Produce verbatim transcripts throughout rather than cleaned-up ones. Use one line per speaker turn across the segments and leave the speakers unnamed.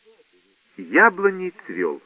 Яблоний цвел.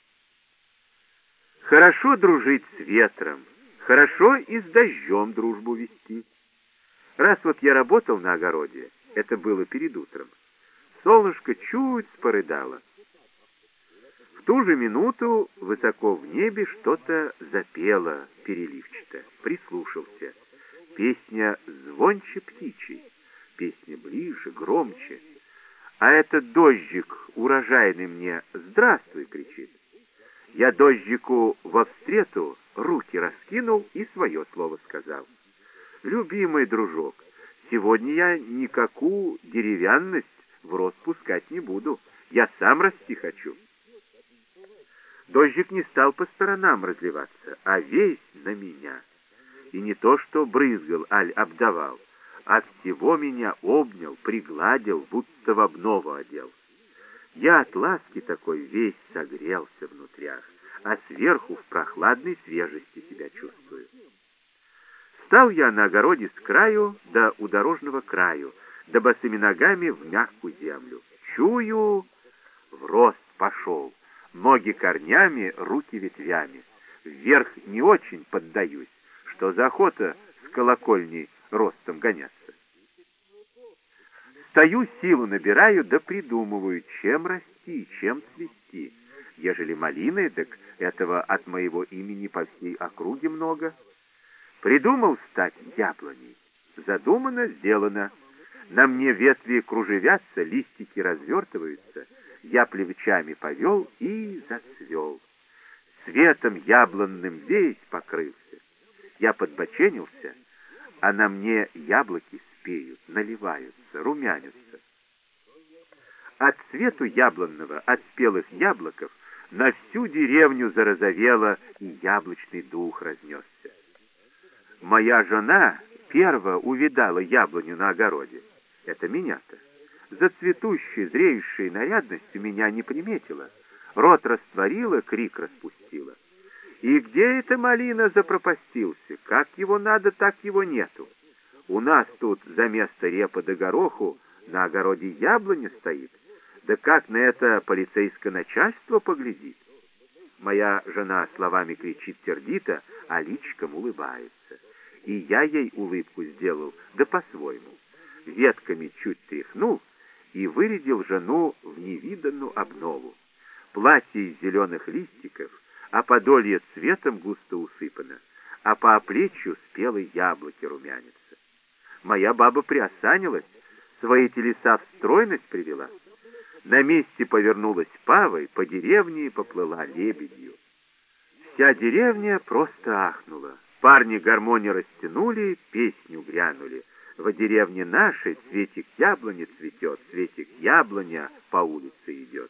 Хорошо дружить с ветром, хорошо и с дождем дружбу вести. Раз вот я работал на огороде, это было перед утром, солнышко чуть порыдало. В ту же минуту высоко в небе что-то запело переливчато. Прислушался. Песня звонче птичий, песня ближе, громче. А этот дождик урожайный мне «Здравствуй!» кричит. Я дождику вовстрету руки раскинул и свое слово сказал. Любимый дружок, сегодня я никакую деревянность в рот пускать не буду. Я сам расти хочу. Дождик не стал по сторонам разливаться, а весь на меня. И не то что брызгал, аль обдавал, а всего меня обнял, пригладил, будто в обнову одел. Я от ласки такой весь согрелся внутрях, а сверху в прохладной свежести себя чувствую. Стал я на огороде с краю до у дорожного краю, да босыми ногами в мягкую землю. Чую, в рост пошел, ноги корнями, руки ветвями. Вверх не очень поддаюсь, что за охота с колокольней ростом гоняться. Стою, силу набираю, да придумываю, чем расти, чем цвести. Ежели малиной, так этого от моего имени по всей округе много. Придумал стать яблоней. Задумано, сделано. На мне ветви кружевятся, листики развертываются. Я плечами повел и зацвел. Цветом яблонным весь покрылся. Я подбоченился, а на мне яблоки спеют, наливаются, румянятся. От цвету яблонного, от спелых яблоков на всю деревню зарозовело, и яблочный дух разнесся. Моя жена перво увидала яблоню на огороде. Это меня-то. За цветущей, зреющей нарядностью меня не приметила. Рот растворила, крик распустила. И где эта малина запропастился? Как его надо, так его нету. У нас тут за место репа да гороху на огороде яблоня стоит. Да как на это полицейское начальство поглядит? Моя жена словами кричит сердито, а личиком улыбается. И я ей улыбку сделал, да по-своему. Ветками чуть тряхнул и вырядил жену в невиданную обнову. Платье из зеленых листиков, а подолье цветом густо усыпано, а по оплечью спелые яблоки румянятся. Моя баба приосанилась, свои телеса в стройность привела. На месте повернулась павой, по деревне поплыла лебедью. Вся деревня просто ахнула. Парни гармонии растянули, песню грянули. В деревне нашей цветик яблони цветет, цветик яблоня по улице идет.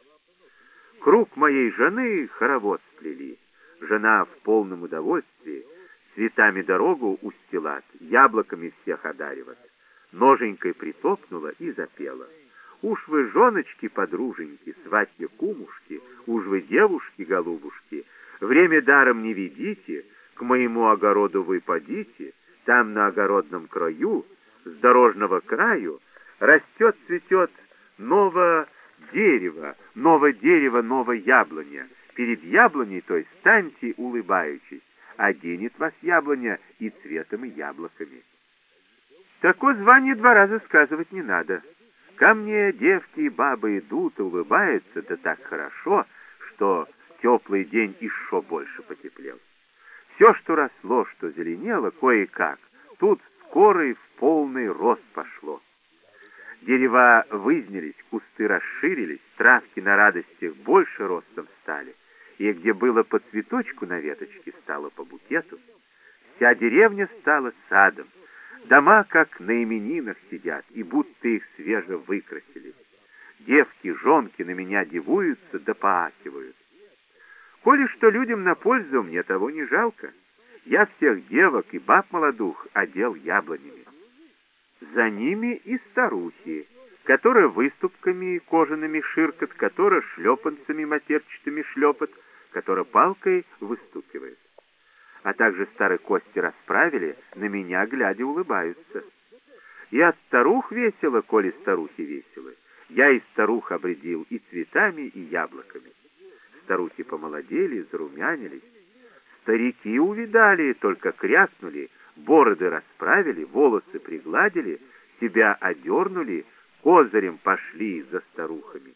Круг моей жены хоровод сплели. Жена в полном удовольствии, цветами дорогу устилат, яблоками всех одариват. Ноженькой притопнула и запела. Уж вы, женочки-подруженьки, сватья-кумушки, уж вы, девушки-голубушки, время даром не ведите, к моему огороду вы подите, там на огородном краю, с дорожного краю, растет, цветет новое дерево, новое дерево, новое яблоня. Перед яблоней той станьте, улыбаючись, оденет вас яблоня и цветом, и яблоками. Такое звание два раза сказывать не надо. Ко мне девки и бабы идут, улыбаются, да так хорошо, что теплый день еще больше потеплел. Все, что росло, что зеленело, кое-как, тут скоро и в полный рост пошло. Дерева вызнялись, кусты расширились, травки на радостях больше ростом стали, и где было по цветочку на веточке, стало по букету. Вся деревня стала садом. Дома, как на именинах, сидят, и будто их свеже выкрасили. Девки, жонки на меня дивуются да поахивают. Коли что людям на пользу, мне того не жалко. Я всех девок и баб молодух одел яблонями. За ними и старухи, которые выступками кожаными ширкат, которые шлепанцами матерчатыми шлепат, которые палкой выстукивает. А также старые кости расправили, на меня глядя улыбаются. И от старух весело, коли старухи веселы, Я и старух обрядил и цветами, и яблоками. Старухи помолодели, зарумянились. Старики увидали, только крякнули, бороды расправили, волосы пригладили, себя одернули, козырем пошли за старухами.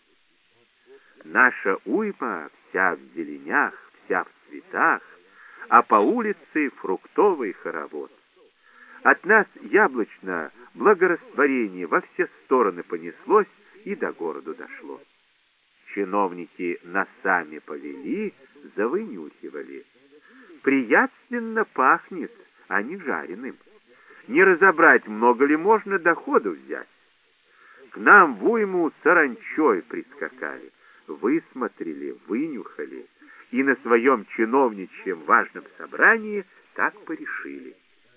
Наша уйма вся в зеленях, вся в цветах, а по улице фруктовый хоровод. От нас яблочно благорастворение во все стороны понеслось и до города дошло. Чиновники носами повели, завынюхивали. Приятственно пахнет, а не жареным. Не разобрать, много ли можно доходу взять. К нам в уйму саранчой прискакали, высмотрели, вынюхали и на своем чиновничьем важном собрании так порешили.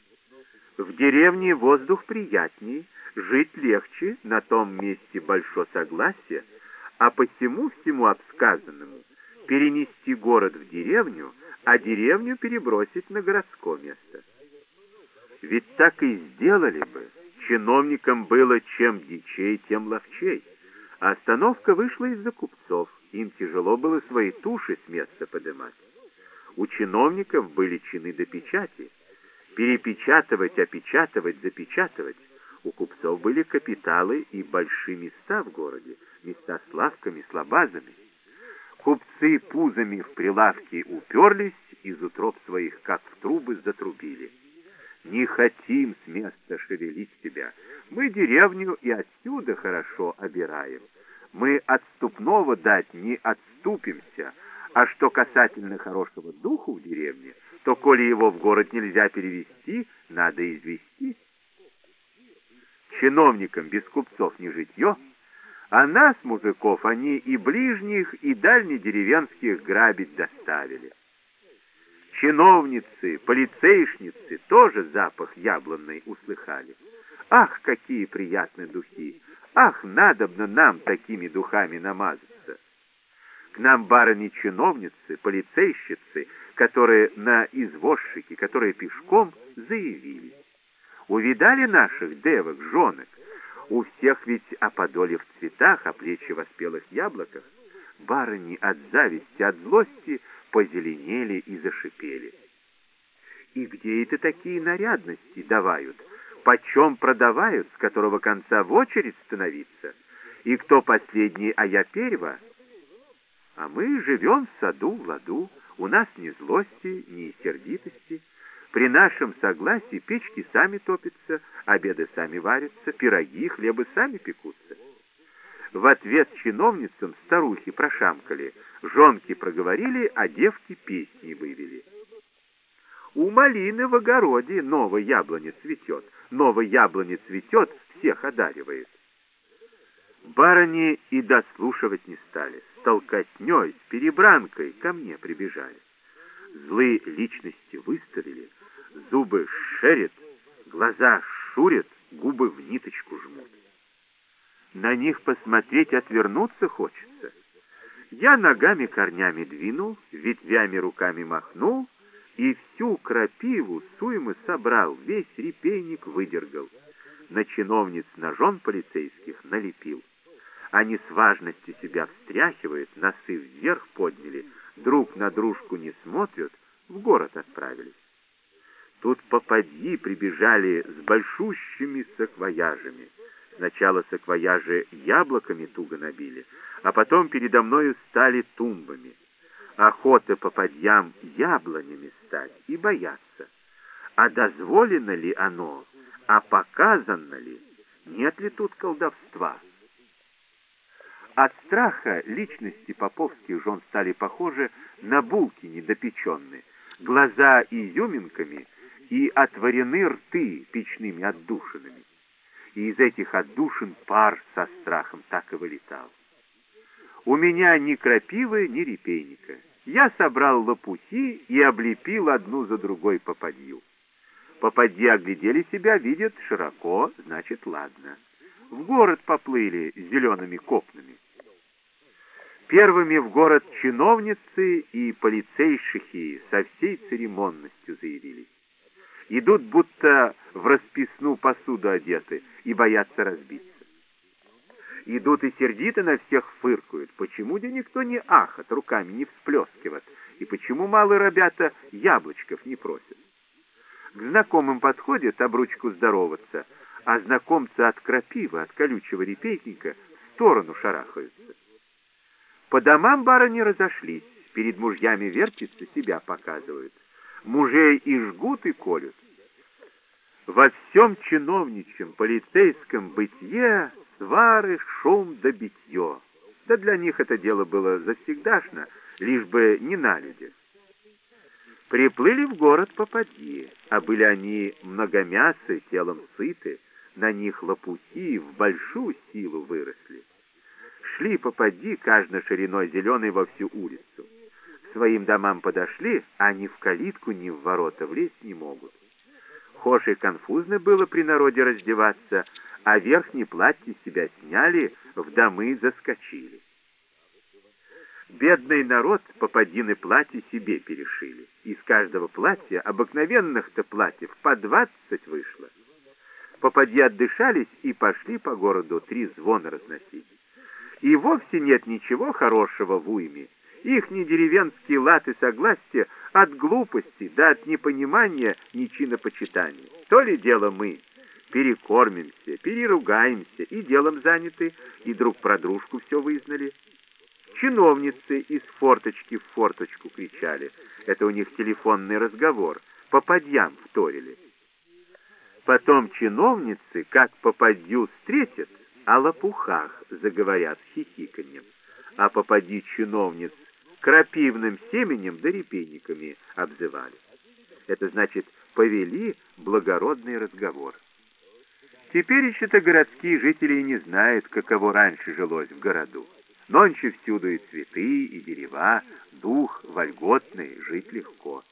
В деревне воздух приятней, жить легче, на том месте большое согласие, а посему всему обсказанному перенести город в деревню, а деревню перебросить на городское место. Ведь так и сделали бы. Чиновникам было чем дичей, тем ловчей. А остановка вышла из-за купцов. Им тяжело было свои туши с места подымать. У чиновников были чины до печати. Перепечатывать, опечатывать, запечатывать. У купцов были капиталы и большие места в городе, места с лавками, с лабазами. Купцы пузами в прилавки уперлись, из утроб своих, как в трубы, затрубили. Не хотим с места шевелить тебя. Мы деревню и отсюда хорошо обираем. Мы отступного дать не отступимся, а что касательно хорошего духу в деревне, то, коли его в город нельзя перевести, надо извести. Чиновникам без купцов не житье, а нас, мужиков, они и ближних, и дальнедеревенских грабить доставили. Чиновницы, полицейшницы тоже запах яблонной услыхали. Ах, какие приятные духи! Ах, надобно нам такими духами намазаться! К нам барыни-чиновницы, полицейщицы, которые на извозчике, которые пешком, заявились. Увидали наших девок, жонок? У всех ведь о подоле в цветах, о плечи во спелых яблоках. Барыни от зависти, от злости позеленели и зашипели. И где это такие нарядности давают? Почем продавают, с которого конца в очередь становиться? И кто последний, а я перва? А мы живем в саду, в ладу, у нас ни злости, ни сердитости. При нашем согласии печки сами топятся, обеды сами варятся, пироги, хлебы сами пекутся. В ответ чиновницам старухи прошамкали, жонки проговорили, а девки песни вывели. У малины в огороде новая яблоня цветет, новая яблоня цветет, всех одаривает. Барыни и дослушивать не стали, с толкотней, с перебранкой ко мне прибежали. Злые личности выставили, зубы шерят, глаза шурят, губы в ниточку жмут. На них посмотреть отвернуться хочется. Я ногами корнями двинул, ветвями руками махнул и всю крапиву с уймы собрал, весь репейник выдергал. На чиновниц ножом полицейских налепил. Они с важностью себя встряхивают, носы вверх подняли, друг на дружку не смотрят, в город отправились. Тут попадьи прибежали с большущими саквояжами. Сначала саквояжи яблоками туго набили, а потом передо мною стали тумбами. Охота попадьям яблонями стать и бояться. А дозволено ли оно, а показано ли, нет ли тут колдовства? От страха личности поповских жен стали похожи на булки недопеченные, глаза изюминками и отворены рты печными отдушинами. И из этих отдушин пар со страхом так и вылетал. У меня ни крапивы, ни репейника. Я собрал лопухи и облепил одну за другой попадью. Попадьи оглядели себя, видят широко, значит, ладно. В город поплыли с зелеными копнами. Первыми в город чиновницы и полицейшихи со всей церемонностью заявились. Идут, будто в расписную посуду одеты, и боятся разбиться. Идут и сердито на всех фыркают. Почему да никто не ахат, руками не всплескивает? И почему малые ребята яблочков не просят? К знакомым подходят об ручку здороваться, а знакомцы от крапивы, от колючего репейника в сторону шарахаются. По домам барыни разошлись, перед мужьями вертятся, себя показывают. Мужей и жгут, и колют. Во всем чиновничьем полицейском бытие свары, шум да битье. Да для них это дело было завсегдашно, лишь бы не на людях. Приплыли в город попадьи, а были они многомясы, телом сыты, на них лопухи в большую силу выросли. Шли попадьи, каждой шириной зеленой во всю улицу. К своим домам подошли, а ни в калитку, ни в ворота влезть не могут. Хошь и конфузно было при народе раздеваться, а верхние платья себя сняли, в домы заскочили. Бедный народ попадьины платья себе перешили. Из каждого платья, обыкновенных-то платьев, по двадцать вышло. Попадьи отдышались и пошли по городу три звона разносить. И вовсе нет ничего хорошего в уйме. Ихние деревенские лад и согласия от глупости да от непонимания ничинопочитания. То ли дело мы перекормимся, переругаемся, и делом заняты, и друг про дружку все вызнали. Чиновницы из форточки в форточку кричали. Это у них телефонный разговор. Попадьям вторили. Потом чиновницы, как попадью встретят, о лопухах заговорят с хихиканьем, а попадьи чиновниц крапивным семенем да репейниками обзывали. Это значит, повели благородный разговор. Теперь еще-то городские жители и не знают, каково раньше жилось в городу. Нонче всюду и цветы, и дерева, дух вольготный, жить легко.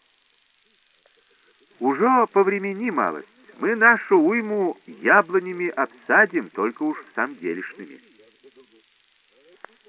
Уже повремени малость, мы нашу уйму яблонями обсадим, только уж в самом делешными.